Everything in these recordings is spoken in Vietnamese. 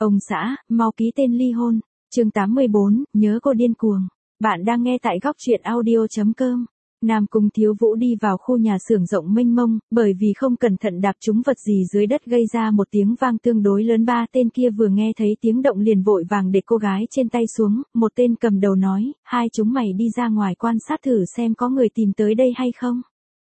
Ông xã, mau ký tên ly hôn. Chương 84, nhớ cô điên cuồng. Bạn đang nghe tại góc truyện audio.com. Nam Cung Thiếu Vũ đi vào khu nhà xưởng rộng mênh mông, bởi vì không cẩn thận đạp trúng vật gì dưới đất gây ra một tiếng vang tương đối lớn. Ba tên kia vừa nghe thấy tiếng động liền vội vàng để cô gái trên tay xuống, một tên cầm đầu nói, hai chúng mày đi ra ngoài quan sát thử xem có người tìm tới đây hay không.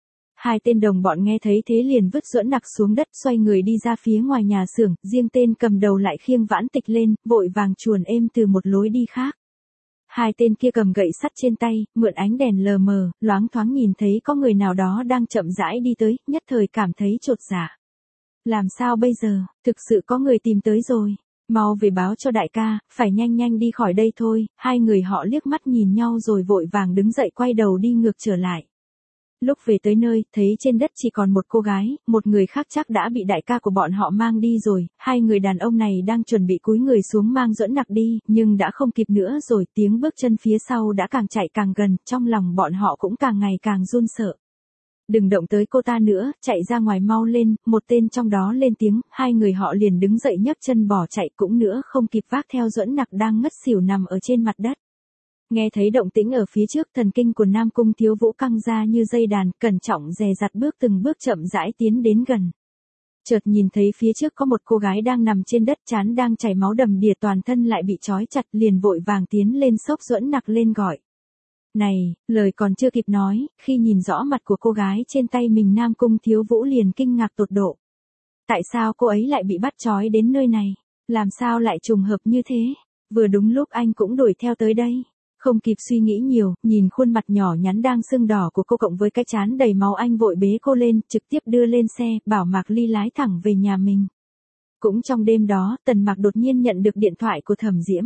Hai tên đồng bọn nghe thấy thế liền vứt Duẫn Nặc xuống đất xoay người đi ra phía ngoài nhà xưởng, riêng tên cầm đầu lại khiêng Vãn Tịch lên, vội vàng chuồn êm từ một lối đi khác. Hai tên kia cầm gậy sắt trên tay, mượn ánh đèn lờ mờ, loáng thoáng nhìn thấy có người nào đó đang chậm rãi đi tới, nhất thời cảm thấy chột dạ. Làm sao bây giờ, thực sự có người tìm tới rồi. Mau về báo cho đại ca, phải nhanh nhanh đi khỏi đây thôi. Hai người họ liếc mắt nhìn nhau rồi vội vàng đứng dậy quay đầu đi ngược trở lại. Lúc về tới nơi, thấy trên đất chỉ còn một cô gái, một người khác chắc đã bị đại ca của bọn họ mang đi rồi. Hai người đàn ông này đang chuẩn bị cúi người xuống mang Duẫn Nặc đi, nhưng đã không kịp nữa rồi, tiếng bước chân phía sau đã càng chạy càng gần, trong lòng bọn họ cũng càng ngày càng run sợ. Đừng động tới cô ta nữa, chạy ra ngoài mau lên, một tên trong đó lên tiếng, hai người họ liền đứng dậy nhấc chân bỏ chạy, cũng nữa không kịp vác theo Duẫn Nặc đang ngất xỉu nằm ở trên mặt đất. Nghe thấy động tĩnh ở phía trước, thần kinh của Nam Cung Thiếu Vũ căng ra như dây đàn, cẩn trọng dè dặt bước từng bước chậm rãi tiến đến gần. Chợt nhìn thấy phía trước có một cô gái đang nằm trên đất, trán đang chảy máu đầm đìa, toàn thân lại bị trói chặt, liền vội vàng tiến lên xốc Duẫn Nặc lên gọi. Này, lời còn chưa kịp nói, khi nhìn rõ mặt của cô gái trên tay mình, Nam Cung Thiếu Vũ liền kinh ngạc tột độ. Tại sao cô ấy lại bị bắt trói đến nơi này? Làm sao lại trùng hợp như thế? Vừa đúng lúc anh cũng đuổi theo tới đây. Không kịp suy nghĩ nhiều, nhìn khuôn mặt nhỏ nhắn đang sưng đỏ của cô cộng với cái trán đầy máu, anh vội bế cô lên, trực tiếp đưa lên xe, bảo Mạc Ly lái thẳng về nhà mình. Cũng trong đêm đó, Tần Mạc đột nhiên nhận được điện thoại của Thẩm Diễm.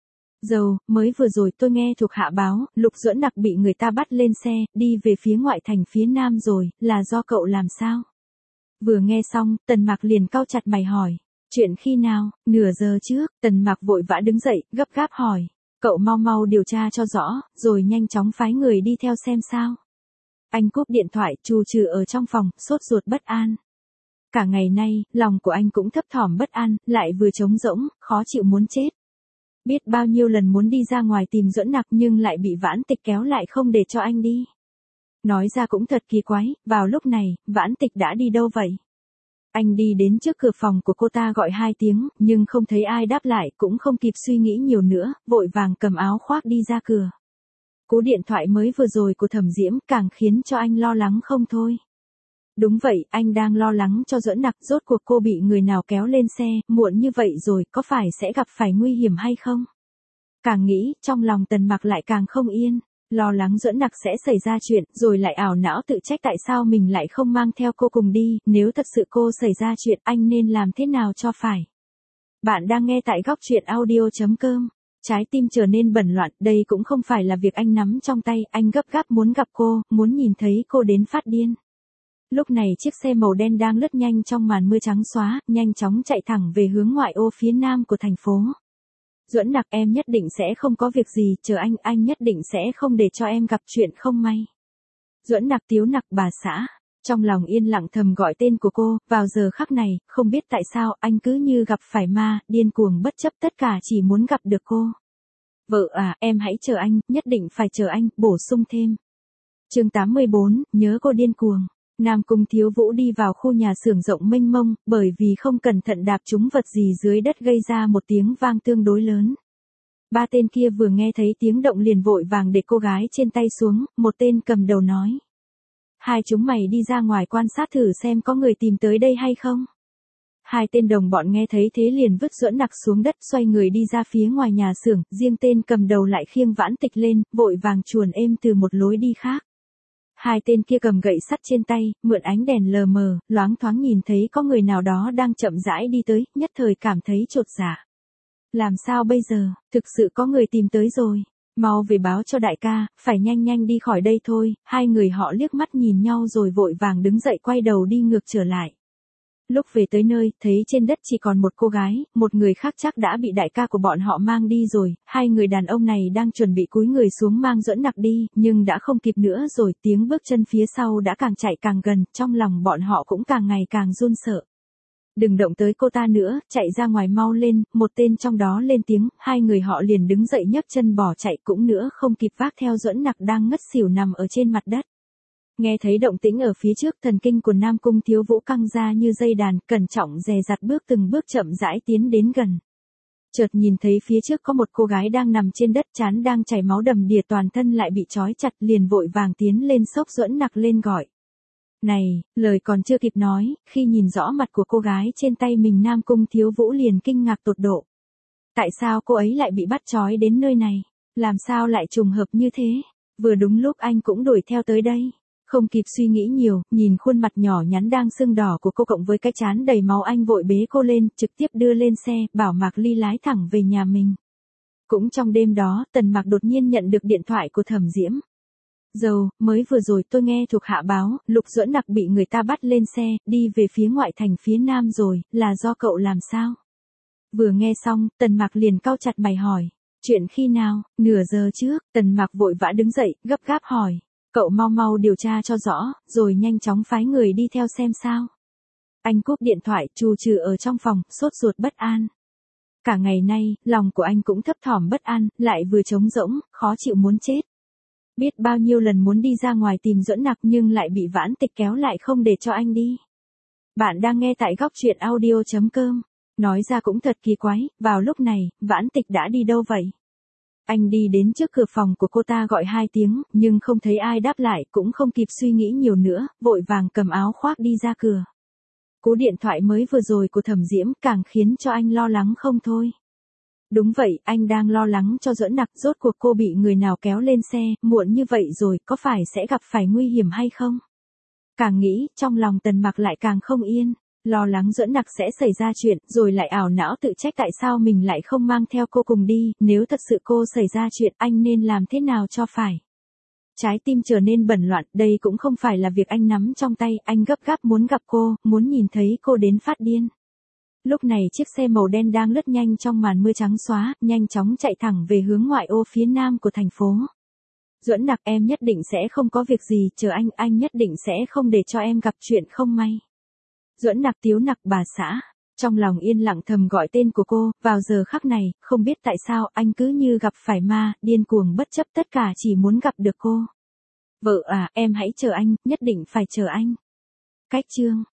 Dâu, mới vừa rồi tôi nghe thuộc hạ báo, Lục Duẫn Nặc bị người ta bắt lên xe, đi về phía ngoại thành phía nam rồi, là do cậu làm sao? Vừa nghe xong, Tần Mạc liền cau chặt mày hỏi. Chuyện khi nào? Nửa giờ trước. Tần Mạc vội vã đứng dậy, gấp gáp hỏi. Cậu mau mau điều tra cho rõ, rồi nhanh chóng phái người đi theo xem sao. Anh cúp điện thoại, trù trừ ở trong phòng, sốt ruột bất an. Cả ngày nay, lòng của anh cũng thấp thỏm bất an, lại vừa trống rỗng, khó chịu muốn chết. Biết bao nhiêu lần muốn đi ra ngoài tìm Duẫn Nặc nhưng lại bị Vãn Tịch kéo lại không để cho anh đi. Nói ra cũng thật kỳ quái, vào lúc này, Vãn Tịch đã đi đâu vậy? Anh đi đến trước cửa phòng của cô ta gọi 2 tiếng, nhưng không thấy ai đáp lại, cũng không kịp suy nghĩ nhiều nữa, vội vàng cầm áo khoác đi ra cửa. Cú điện thoại mới vừa rồi của Thẩm Diễm càng khiến cho anh lo lắng không thôi. Đúng vậy, anh đang lo lắng cho Duẫn Nặc, rốt cuộc cô bị người nào kéo lên xe, muộn như vậy rồi, có phải sẽ gặp phải nguy hiểm hay không? Càng nghĩ, trong lòng Tần Mạc lại càng không yên. Lo lắng Duẫn Nặc sẽ xảy ra chuyện, rồi lại ảo não tự trách tại sao mình lại không mang theo cô cùng đi, nếu thật sự cô xảy ra chuyện, anh nên làm thế nào cho phải. Bạn đang nghe tại góc truyện audio.com. Trái tim trở nên bẩn loạn, đây cũng không phải là việc anh nắm trong tay, anh gấp gáp muốn gặp cô, muốn nhìn thấy cô đến phát điên. Lúc này chiếc xe màu đen đang lướt nhanh trong màn mưa trắng xóa, nhanh chóng chạy thẳng về hướng ngoại ô phía nam của thành phố. Duẫn Nặc, em nhất định sẽ không có việc gì, chờ anh nhất định sẽ không để cho em gặp chuyện không may. Duẫn Nặc, Tiếu Nặc, bà xã. Trong lòng yên lặng thầm gọi tên của cô, vào giờ khắc này, không biết tại sao, anh cứ như gặp phải ma, điên cuồng bất chấp tất cả chỉ muốn gặp được cô. Vợ à, em hãy chờ anh, nhất định phải chờ anh, bổ sung thêm. Chương 84, nhớ cô điên cuồng. Nam Cung Thiếu Vũ đi vào khu nhà xưởng rộng mênh mông, bởi vì không cẩn thận đạp trúng vật gì dưới đất gây ra một tiếng vang tương đối lớn. Ba tên kia vừa nghe thấy tiếng động liền vội vàng để cô gái trên tay xuống, một tên cầm đầu nói. Hai chúng mày đi ra ngoài quan sát thử xem có người tìm tới đây hay không. Hai tên đồng bọn nghe thấy thế liền vứt Duẫn Nặc xuống đất xoay người đi ra phía ngoài nhà xưởng, riêng tên cầm đầu lại khiêng Vãn Tịch lên, vội vàng chuồn êm từ một lối đi khác. Hai tên kia cầm gậy sắt trên tay, mượn ánh đèn lờ mờ, loáng thoáng nhìn thấy có người nào đó đang chậm rãi đi tới, nhất thời cảm thấy chột dạ. Làm sao bây giờ, thực sự có người tìm tới rồi. Mau về báo cho đại ca, phải nhanh nhanh đi khỏi đây thôi. Hai người họ liếc mắt nhìn nhau rồi vội vàng đứng dậy quay đầu đi ngược trở lại. Lúc về tới nơi, thấy trên đất chỉ còn một cô gái, một người khác chắc đã bị đại ca của bọn họ mang đi rồi. Hai người đàn ông này đang chuẩn bị cúi người xuống mang Duẫn Nặc đi, nhưng đã không kịp nữa rồi, tiếng bước chân phía sau đã càng chạy càng gần, trong lòng bọn họ cũng càng ngày càng run sợ. Đừng động tới cô ta nữa, chạy ra ngoài mau lên, một tên trong đó lên tiếng, hai người họ liền đứng dậy nhấc chân bỏ chạy cũng nữa không kịp vác theo Duẫn Nặc đang ngất xỉu nằm ở trên mặt đất. Nghe thấy động tĩnh ở phía trước, thần kinh của Nam Cung Thiếu Vũ căng ra như dây đàn, cẩn trọng dè dặt từng bước chậm rãi tiến đến gần. Chợt nhìn thấy phía trước có một cô gái đang nằm trên đất, trán đang chảy máu đầm đìa, toàn thân lại bị trói chặt, liền vội vàng tiến lên xốc Duẫn Nặc lên gọi. Này, lời còn chưa kịp nói, khi nhìn rõ mặt của cô gái trên tay mình, Nam Cung Thiếu Vũ liền kinh ngạc tột độ. Tại sao cô ấy lại bị bắt trói đến nơi này? Làm sao lại trùng hợp như thế? Vừa đúng lúc anh cũng đuổi theo tới đây. Không kịp suy nghĩ nhiều, nhìn khuôn mặt nhỏ nhắn đang sưng đỏ của cô cộng với cái trán đầy máu, anh vội bế cô lên, trực tiếp đưa lên xe, bảo Mạc Ly lái thẳng về nhà mình. Cũng trong đêm đó, Tần Mạc đột nhiên nhận được điện thoại của Thẩm Diễm. Dầu, mới vừa rồi tôi nghe thuộc hạ báo, Lục Duẫn Nặc bị người ta bắt lên xe, đi về phía ngoại thành phía nam rồi, là do cậu làm sao? Vừa nghe xong, Tần Mạc liền cau chặt mày hỏi. Chuyện khi nào? Nửa giờ trước, Tần Mạc vội vã đứng dậy, gấp gáp hỏi. Cậu mau mau điều tra cho rõ, rồi nhanh chóng phái người đi theo xem sao. Anh cúp điện thoại, trù trừ ở trong phòng, sốt ruột bất an. Cả ngày nay, lòng của anh cũng thấp thỏm bất an, lại vừa trống rỗng, khó chịu muốn chết. Biết bao nhiêu lần muốn đi ra ngoài tìm Duẫn Nặc nhưng lại bị Vãn Tịch kéo lại không để cho anh đi. Bạn đang nghe tại góc truyện audio.com. Nói ra cũng thật kỳ quái, vào lúc này, Vãn Tịch đã đi đâu vậy? Anh đi đến trước cửa phòng của cô ta gọi 2 tiếng, nhưng không thấy ai đáp lại, cũng không kịp suy nghĩ nhiều nữa, vội vàng cầm áo khoác đi ra cửa. Cú điện thoại mới vừa rồi của Thẩm Diễm càng khiến cho anh lo lắng không thôi. Đúng vậy, anh đang lo lắng cho Duẫn Nặc, rốt cuộc cô bị người nào kéo lên xe, muộn như vậy rồi, có phải sẽ gặp phải nguy hiểm hay không? Càng nghĩ, trong lòng Tần Mạc lại càng không yên, lo lắng Duẫn Nặc sẽ xảy ra chuyện, rồi lại ảo não tự trách tại sao mình lại không mang theo cô cùng đi, nếu thật sự cô xảy ra chuyện, anh nên làm thế nào cho phải? Trái tim trở nên bẩn loạn, đây cũng không phải là việc anh nắm trong tay, anh gấp gáp muốn gặp cô, muốn nhìn thấy cô đến phát điên. Lúc này chiếc xe màu đen đang lướt nhanh trong màn mưa trắng xóa, nhanh chóng chạy thẳng về hướng ngoại ô phía nam của thành phố. Duẫn Nặc, em nhất định sẽ không có việc gì, chờ anh nhất định sẽ không để cho em gặp chuyện không may. Duẫn Nặc, Tiếu Nặc, bà xã. Trong lòng yên lặng thầm gọi tên của cô, vào giờ khắc này, không biết tại sao anh cứ như gặp phải ma, điên cuồng bất chấp tất cả chỉ muốn gặp được cô. Vợ à, em hãy chờ anh, nhất định phải chờ anh. Cách chương